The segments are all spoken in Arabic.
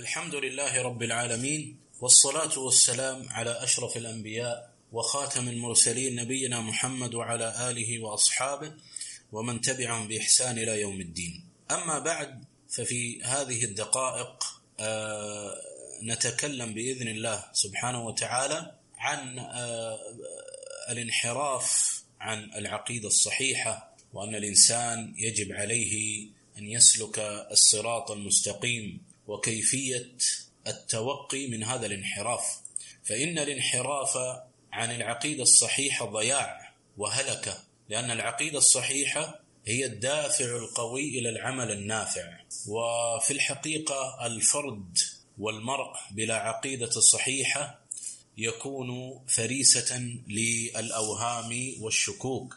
الحمد لله رب العالمين، والصلاة والسلام على أشرف الأنبياء وخاتم المرسلين نبينا محمد وعلى آله وأصحابه ومن تبعهم بإحسان إلى يوم الدين. أما بعد، ففي هذه الدقائق نتكلم بإذن الله سبحانه وتعالى عن الانحراف عن العقيدة الصحيحة، وأن الإنسان يجب عليه أن يسلك الصراط المستقيم وكيفية التوقي من هذا الانحراف. فإن الانحراف عن العقيدة الصحيحة ضياع وهلكة، لأن العقيدة الصحيحة هي الدافع القوي إلى العمل النافع. وفي الحقيقة الفرد والمرء بلا عقيدة صحيحة يكون فريسة للأوهام والشكوك،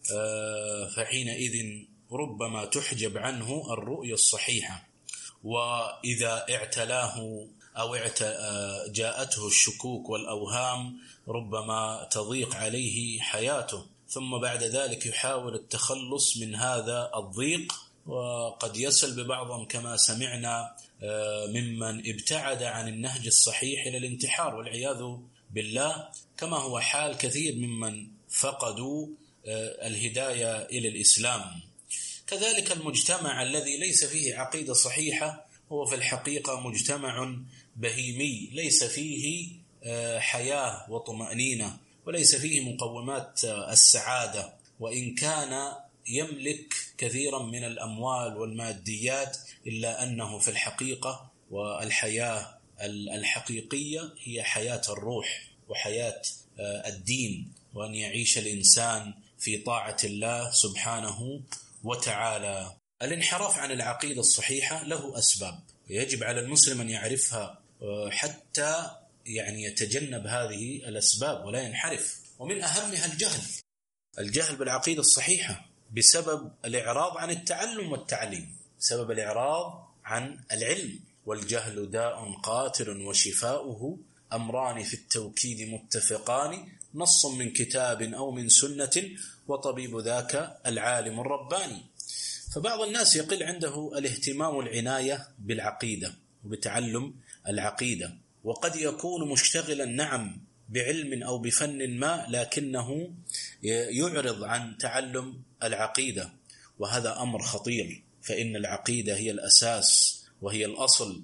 فحينئذ ربما تحجب عنه الرؤية الصحيحة، وإذا اعتلاه أو جاءته الشكوك والأوهام ربما تضيق عليه حياته، ثم بعد ذلك يحاول التخلص من هذا الضيق، وقد يصل ببعضهم كما سمعنا ممن ابتعد عن النهج الصحيح إلى الانتحار والعياذ بالله، كما هو حال كثير ممن فقدوا الهداية إلى الإسلام. كذلك المجتمع الذي ليس فيه عقيدة صحيحة هو في الحقيقة مجتمع بهيمي، ليس فيه حياة وطمأنينة، وليس فيه مقومات السعادة، وإن كان يملك كثيرا من الأموال والماديات، إلا أنه في الحقيقة والحياة الحقيقية هي حياة الروح وحياة الدين، وأن يعيش الإنسان في طاعة الله سبحانه وتعالى. الانحراف عن العقيدة الصحيحة له أسباب يجب على المسلم أن يعرفها حتى يتجنب هذه الأسباب ولا ينحرف. ومن أهمها الجهل بالعقيدة الصحيحة بسبب الإعراض عن التعلم والتعليم، بسبب الإعراض عن العلم. والجهل داء قاتل وشفاؤه أمران في التوكيد متفقان، نص من كتاب أو من سنة وطبيب ذاك العالم الرباني. فبعض الناس يقل عنده الاهتمام والعناية بالعقيدة وبتعلم العقيدة، وقد يكون مشتغلا نعم بعلم أو بفن ما، لكنه يعرض عن تعلم العقيدة، وهذا أمر خطير، فإن العقيدة هي الأساس وهي الأصل.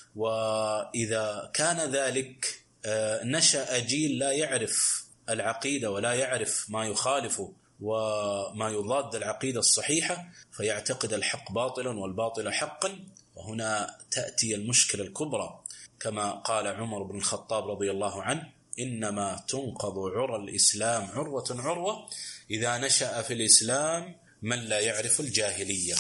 وإذا كان ذلك نشأ جيل لا يعرف العقيدة ولا يعرف ما يخالفه وما يضاد العقيدة الصحيحة، فيعتقد الحق باطلا والباطل حقا، وهنا تأتي المشكلة الكبرى، كما قال عمر بن الخطاب رضي الله عنه: إنما تنقض عرى الإسلام عروة عروة إذا نشأ في الإسلام من لا يعرف الجاهلية.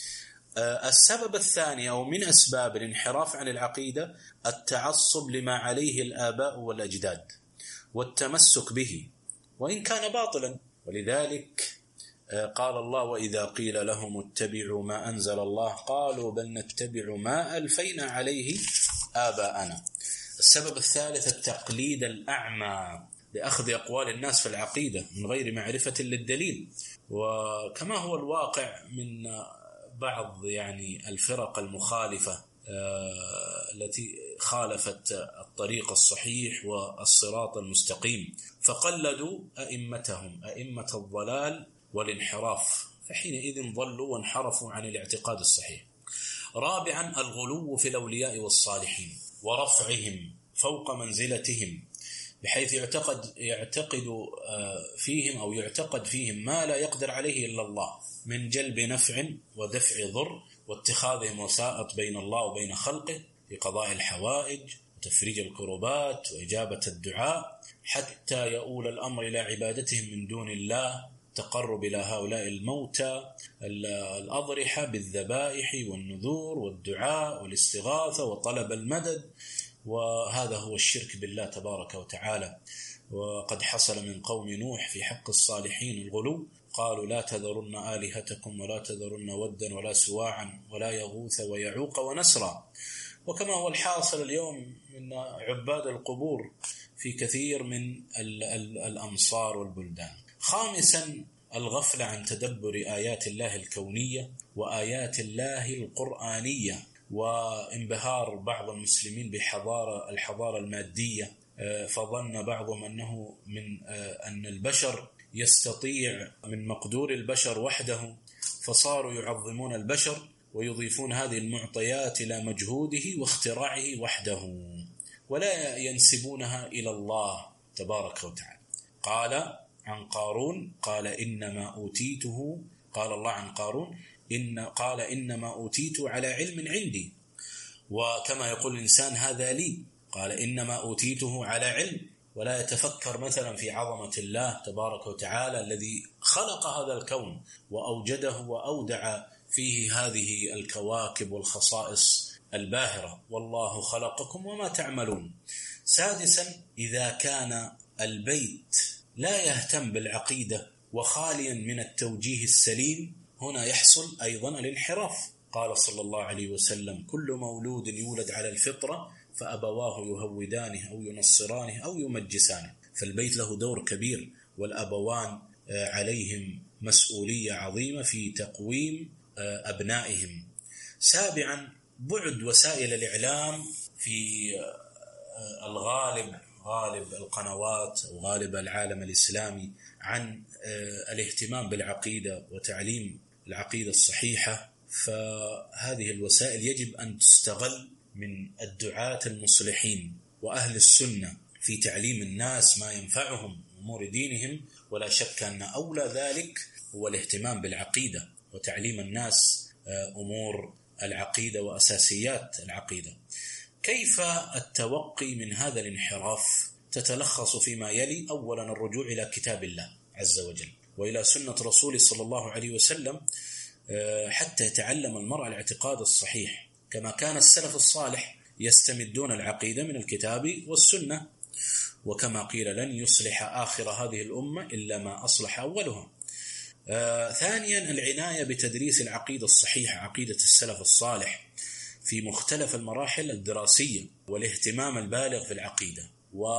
السبب الثاني أو من أسباب الانحراف عن العقيدة التعصب لما عليه الآباء والأجداد والتمسك به وإن كان باطلا. ولذلك قال الله: وإذا قيل لهم اتبعوا ما أنزل الله قالوا بل نتبع ما ألفينا عليه آباءنا. السبب الثالث التقليد الأعمى لأخذ أقوال الناس في العقيدة من غير معرفة للدليل، وكما هو الواقع من بعض الفرق المخالفة التي خالفت الطريق الصحيح والصراط المستقيم، فقلدوا أئمتهم أئمة الضلال والانحراف، فحينئذ ضلوا وانحرفوا عن الاعتقاد الصحيح. رابعا الغلو في الأولياء والصالحين ورفعهم فوق منزلتهم، بحيث يعتقد فيهم أو يعتقد فيهم ما لا يقدر عليه إلا الله من جلب نفع ودفع ضر، واتخاذهم وسائط بين الله وبين خلقه في قضاء الحوائج وتفريج الكربات وإجابة الدعاء، حتى يؤول الأمر إلى عبادتهم من دون الله، تقرب إلى هؤلاء الموتى الأضرحة بالذبائح والنذور والدعاء والاستغاثة وطلب المدد، وهذا هو الشرك بالله تبارك وتعالى. وقد حصل من قوم نوح في حق الصالحين الغلو، قالوا لا تذرن آلهتكم ولا تذرن ودا ولا سواعا ولا يغوث ويعوق ونسرا، وكما هو الحاصل اليوم من عباد القبور في كثير من الأمصار والبلدان. خامسا الغفلة عن تدبر آيات الله الكونية وآيات الله القرآنية، وانبهار بعض المسلمين الحضارة المادية، فظن بعضهم أن البشر يستطيع من مقدور البشر وحده، فصاروا يعظمون البشر ويضيفون هذه المعطيات إلى مجهوده واختراعه وحده، ولا ينسبونها إلى الله تبارك وتعالى. قال عن قارون قال إنما أوتيته، قال الله عن قارون قال إنما أوتيته على علم عندي، وكما يقول الإنسان هذا لي، قال إنما أوتيته على علم، ولا يتفكر مثلا في عظمة الله تبارك وتعالى الذي خلق هذا الكون وأوجده وأودع فيه هذه الكواكب والخصائص الباهرة، والله خلقكم وما تعملون. سادسا، إذا كان البيت لا يهتم بالعقيدة وخاليا من التوجيه السليم، هنا يحصل أيضا الانحراف. قال صلى الله عليه وسلم: كل مولود يولد على الفطرة فأبواه يهودانه أو ينصرانه أو يمجسانه. فالبيت له دور كبير، والأبوان عليهم مسؤولية عظيمة في تقويم أبنائهم. سابعا، بعد وسائل الإعلام في غالب القنوات أو غالب العالم الإسلامي عن الاهتمام بالعقيدة وتعليم العقيدة الصحيحة، فهذه الوسائل يجب أن تستغل من الدعاة المصلحين وأهل السنة في تعليم الناس ما ينفعهم أمور دينهم. ولا شك أن أولى ذلك هو الاهتمام بالعقيدة وتعليم الناس أمور العقيدة وأساسيات العقيدة. كيف التوقي من هذا الانحراف؟ تتلخص فيما يلي: أولا، الرجوع إلى كتاب الله عز وجل وإلى سنة رسوله صلى الله عليه وسلم حتى يتعلم المرء الاعتقاد الصحيح، كما كان السلف الصالح يستمدون العقيدة من الكتاب والسنة، وكما قيل: لن يصلح آخر هذه الأمة إلا ما أصلح أولها. ثانيا، العناية بتدريس العقيدة الصحيحة، عقيدة السلف الصالح، في مختلف المراحل الدراسية، والاهتمام البالغ في العقيدة.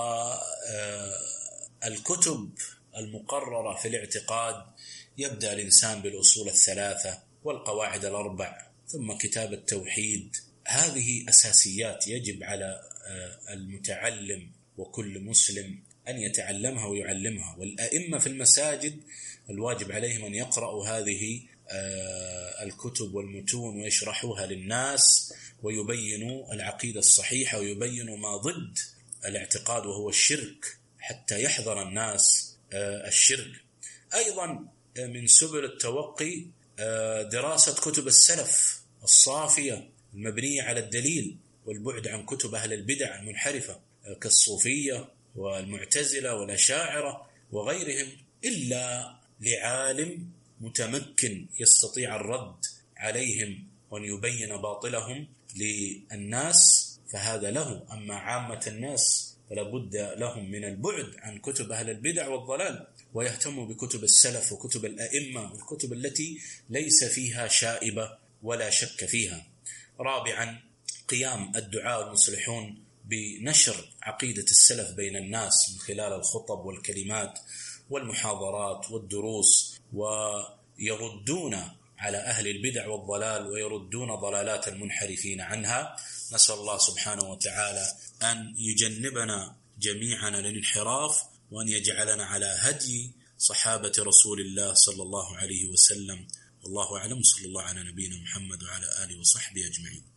والكتب المقررة في الاعتقاد يبدأ الإنسان بالأصول الثلاثة والقواعد الأربع، ثم كتاب التوحيد. هذه أساسيات يجب على المتعلم وكل مسلم أن يتعلمها ويعلمها. والأئمة في المساجد الواجب عليهم أن يقرأوا هذه الكتب والمتون ويشرحوها للناس، ويبينوا العقيدة الصحيحة ويبينوا ما ضد الاعتقاد وهو الشرك، حتى يحذر الناس الشرك. أيضا من سبل التوقي دراسة كتب السلف الصافية المبنية على الدليل، والبعد عن كتب أهل البدع المنحرفة كالصوفية والمعتزلة والأشاعرة وغيرهم، إلا لعالم متمكن يستطيع الرد عليهم وأن يبين باطلهم للناس، فهذا له. أما عامة الناس فلا بد لهم من البعد عن كتب أهل البدع والضلال، ويهتموا بكتب السلف وكتب الأئمة والكتب التي ليس فيها شائبة ولا شك فيها. رابعا، قيام الدعاة المصلحون بنشر عقيدة السلف بين الناس من خلال الخطب والكلمات والمحاضرات والدروس، ويردون على أهل البدع والضلال ويردون ضلالات المنحرفين عنها. نسأل الله سبحانه وتعالى أن يجنبنا جميعا الانحراف، وأن يجعلنا على هدي صحابة رسول الله صلى الله عليه وسلم. والله أعلم. صلى الله على نبينا محمد وعلى آله وصحبه أجمعين.